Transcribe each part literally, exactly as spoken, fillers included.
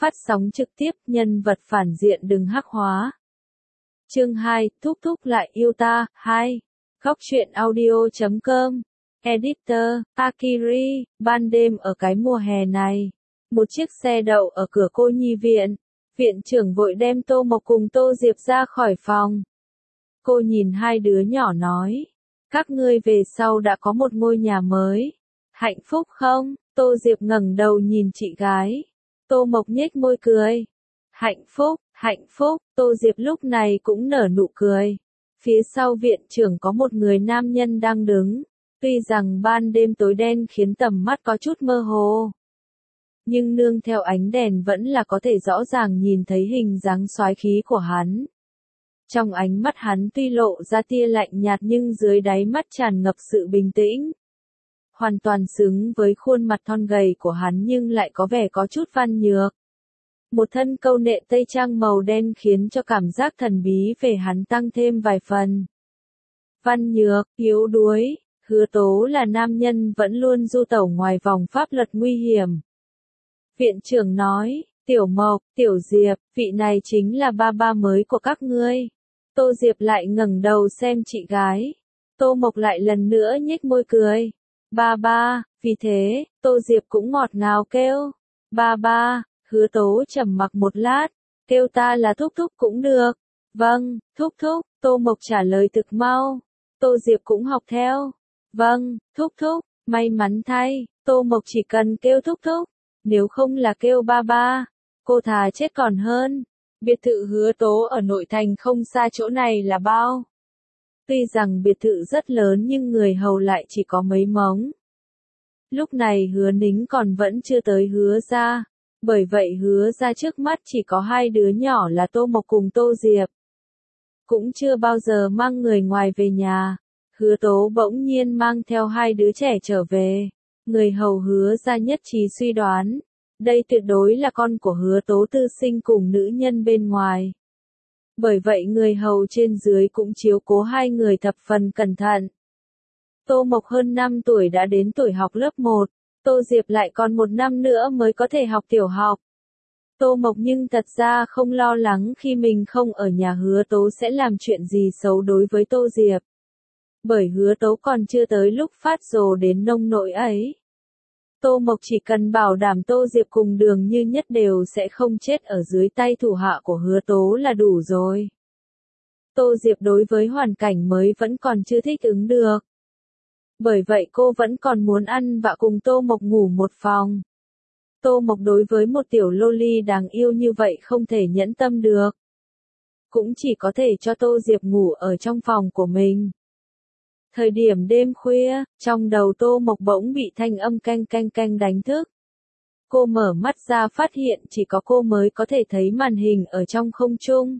phát sóng trực tiếp, nhân vật phản diện đừng hắc hóa. Chương hai, thúc thúc lại yêu ta, hai. Góc truyện audio chấm com. Editor, Akiri, ban đêm ở cái mùa hè này. Một chiếc xe đậu ở cửa cô nhi viện. Viện trưởng vội đem Tô Mộc cùng Tô Diệp ra khỏi phòng. Cô nhìn hai đứa nhỏ nói. Các ngươi về sau đã có một ngôi nhà mới. Hạnh phúc không? Tô Diệp ngẩng đầu nhìn chị gái. Tô Mộc nhếch môi cười. Hạnh phúc, hạnh phúc, Tô Diệp lúc này cũng nở nụ cười. Phía sau viện trưởng có một người nam nhân đang đứng. Tuy rằng ban đêm tối đen khiến tầm mắt có chút mơ hồ. Nhưng nương theo ánh đèn vẫn là có thể rõ ràng nhìn thấy hình dáng soái khí của hắn. Trong ánh mắt hắn tuy lộ ra tia lạnh nhạt nhưng dưới đáy mắt tràn ngập sự bình tĩnh. Hoàn toàn xứng với khuôn mặt thon gầy của hắn nhưng lại có vẻ có chút văn nhược. Một thân câu nệ tây trang màu đen khiến cho cảm giác thần bí về hắn tăng thêm vài phần. Văn nhược, yếu đuối, Hứa Tố là nam nhân vẫn luôn du tẩu ngoài vòng pháp luật nguy hiểm. Viện trưởng nói, Tiểu Mộc, Tiểu Diệp, vị này chính là ba ba mới của các ngươi. Tô Diệp lại ngẩng đầu xem chị gái. Tô Mộc lại lần nữa nhếch môi cười. Ba ba, vì thế, Tô Diệp cũng ngọt ngào kêu. Ba ba, Hứa Tố trầm mặc một lát. Kêu ta là thúc thúc cũng được. Vâng, thúc thúc, Tô Mộc trả lời thực mau. Tô Diệp cũng học theo. Vâng, thúc thúc, may mắn thay, Tô Mộc chỉ cần kêu thúc thúc. Nếu không là kêu ba ba, cô thà chết còn hơn. Biệt thự Hứa Tố ở nội thành không xa chỗ này là bao. Tuy rằng biệt thự rất lớn nhưng người hầu lại chỉ có mấy mống. Lúc này Hứa Nính còn vẫn chưa tới Hứa gia. Bởi vậy Hứa gia trước mắt chỉ có hai đứa nhỏ là Tô Mộc cùng Tô Diệp. Cũng chưa bao giờ mang người ngoài về nhà. Hứa Tố bỗng nhiên mang theo hai đứa trẻ trở về. Người hầu Hứa gia nhất trí suy đoán. Đây tuyệt đối là con của Hứa Tố tư sinh cùng nữ nhân bên ngoài. Bởi vậy người hầu trên dưới cũng chiếu cố hai người thập phần cẩn thận. Tô Mộc hơn năm tuổi đã đến tuổi học lớp một. Tô Diệp lại còn một năm nữa mới có thể học tiểu học. Tô Mộc nhưng thật ra không lo lắng khi mình không ở nhà Hứa Tố sẽ làm chuyện gì xấu đối với Tô Diệp. Bởi Hứa Tố còn chưa tới lúc phát rồ đến nông nỗi ấy. Tô Mộc chỉ cần bảo đảm Tô Diệp cùng Đường Như Nhất đều sẽ không chết ở dưới tay thủ hạ của Hứa Tố là đủ rồi. Tô Diệp đối với hoàn cảnh mới vẫn còn chưa thích ứng được. Bởi vậy cô vẫn còn muốn ăn và cùng Tô Mộc ngủ một phòng. Tô Mộc đối với một tiểu loli đáng yêu như vậy không thể nhẫn tâm được. Cũng chỉ có thể cho Tô Diệp ngủ ở trong phòng của mình. Thời điểm đêm khuya, trong đầu Tô Mộc bỗng bị thanh âm canh canh canh đánh thức. Cô mở mắt ra phát hiện chỉ có cô mới có thể thấy màn hình ở trong không trung.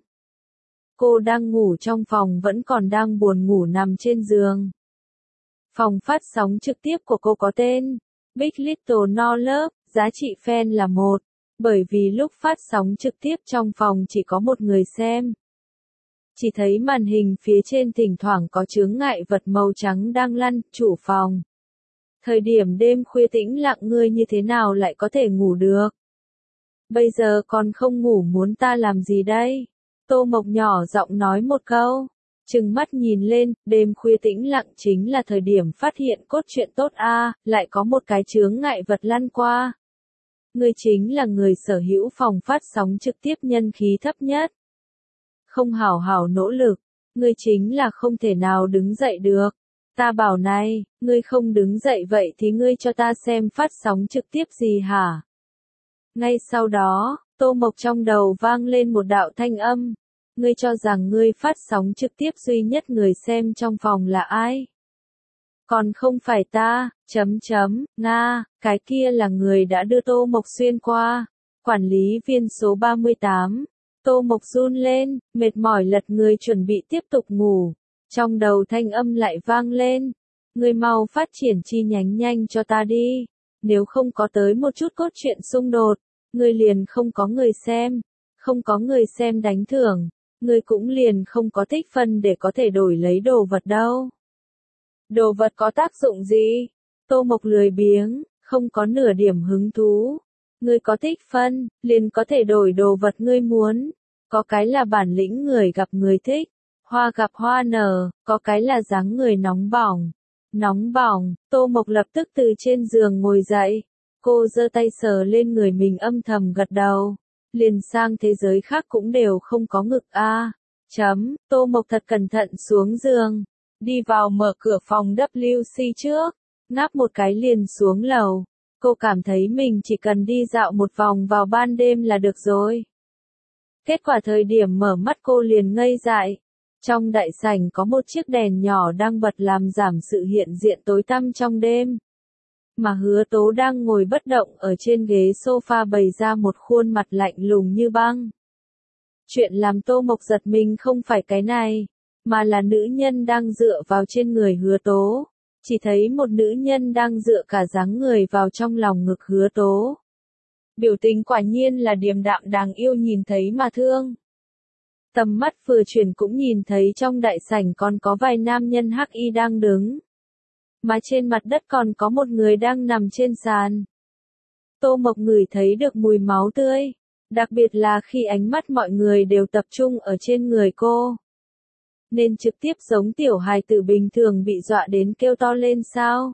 Cô đang ngủ trong phòng vẫn còn đang buồn ngủ nằm trên giường. Phòng phát sóng trực tiếp của cô có tên Big Little No Love, giá trị fan là một. Bởi vì lúc phát sóng trực tiếp trong phòng chỉ có một người xem. Chỉ thấy màn hình phía trên thỉnh thoảng có chướng ngại vật màu trắng đang lăn, chủ phòng. Thời điểm đêm khuya tĩnh lặng ngươi như thế nào lại có thể ngủ được? Bây giờ còn không ngủ muốn ta làm gì đây? Tô Mộc nhỏ giọng nói một câu. Trừng mắt nhìn lên, đêm khuya tĩnh lặng chính là thời điểm phát hiện cốt truyện tốt a, à, lại có một cái chướng ngại vật lăn qua. Ngươi chính là người sở hữu phòng phát sóng trực tiếp nhân khí thấp nhất. Không hảo hảo nỗ lực, ngươi chính là không thể nào đứng dậy được. Ta bảo này, ngươi không đứng dậy vậy thì ngươi cho ta xem phát sóng trực tiếp gì hả? Ngay sau đó, Tô Mộc trong đầu vang lên một đạo thanh âm. Ngươi cho rằng ngươi phát sóng trực tiếp duy nhất người xem trong phòng là ai? Còn không phải ta, chấm chấm, Nga, cái kia là người đã đưa Tô Mộc xuyên qua. Quản lý viên số ba mươi tám. Tô Mộc run lên, mệt mỏi lật người chuẩn bị tiếp tục ngủ. Trong đầu thanh âm lại vang lên. Ngươi mau phát triển chi nhánh nhanh cho ta đi. Nếu không có tới một chút cốt truyện xung đột, ngươi liền không có người xem. Không có người xem đánh thưởng, ngươi cũng liền không có tích phân để có thể đổi lấy đồ vật đâu. Đồ vật có tác dụng gì? Tô Mộc lười biếng, không có nửa điểm hứng thú. Ngươi có thích phân, liền có thể đổi đồ vật ngươi muốn. Có cái là bản lĩnh người gặp người thích. Hoa gặp hoa nở, có cái là dáng người nóng bỏng. Nóng bỏng, Tô Mộc lập tức từ trên giường ngồi dậy. Cô giơ tay sờ lên người mình âm thầm gật đầu. Liền sang thế giới khác cũng đều không có ngực a. À. Chấm, Tô Mộc thật cẩn thận xuống giường. Đi vào mở cửa phòng W C trước. Ngáp một cái liền xuống lầu. Cô cảm thấy mình chỉ cần đi dạo một vòng vào ban đêm là được rồi. Kết quả thời điểm mở mắt cô liền ngây dại. Trong đại sảnh có một chiếc đèn nhỏ đang bật làm giảm sự hiện diện tối tăm trong đêm. Mà Hứa Tố đang ngồi bất động ở trên ghế sofa bày ra một khuôn mặt lạnh lùng như băng. Chuyện làm Tô Mộc giật mình không phải cái này, mà là nữ nhân đang dựa vào trên người Hứa Tố. Chỉ thấy một nữ nhân đang dựa cả dáng người vào trong lòng ngực Hứa Tố. Biểu tình quả nhiên là điềm đạm đáng yêu nhìn thấy mà thương. Tầm mắt vừa chuyển cũng nhìn thấy trong đại sảnh còn có vài nam nhân hắc y đang đứng. Mà trên mặt đất còn có một người đang nằm trên sàn. Tô Mộc ngửi thấy được mùi máu tươi, đặc biệt là khi ánh mắt mọi người đều tập trung ở trên người cô. Nên trực tiếp giống tiểu hài tử bình thường bị dọa đến kêu to lên sao?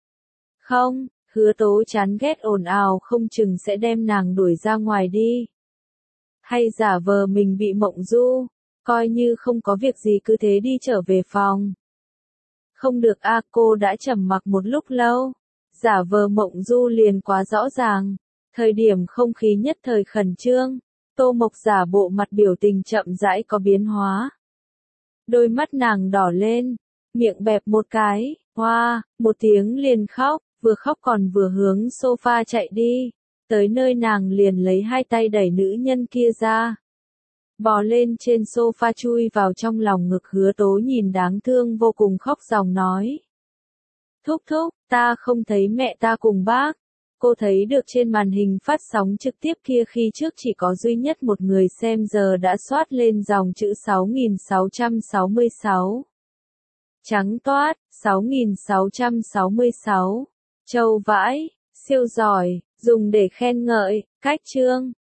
Không, Hứa Tố chán ghét ồn ào không chừng sẽ đem nàng đuổi ra ngoài đi. Hay giả vờ mình bị mộng du, coi như không có việc gì cứ thế đi trở về phòng. Không được a, à, cô đã trầm mặc một lúc lâu. Giả vờ mộng du liền quá rõ ràng. Thời điểm không khí nhất thời khẩn trương, Tô Mộc giả bộ mặt biểu tình chậm rãi có biến hóa. Đôi mắt nàng đỏ lên, miệng bẹp một cái, hoa, một tiếng liền khóc, vừa khóc còn vừa hướng sofa chạy đi. Tới nơi nàng liền lấy hai tay đẩy nữ nhân kia ra. Bò lên trên sofa chui vào trong lòng ngực Hứa Tố nhìn đáng thương vô cùng khóc ròng nói. Thúc thúc, ta không thấy mẹ ta cùng bác. Cô thấy được trên màn hình phát sóng trực tiếp kia khi trước chỉ có duy nhất một người xem giờ đã soát lên dòng chữ sáu nghìn sáu trăm sáu mươi sáu. Trắng toát, sáu nghìn sáu trăm sáu mươi sáu. Châu vãi, siêu giỏi, dùng để khen ngợi, cách chương.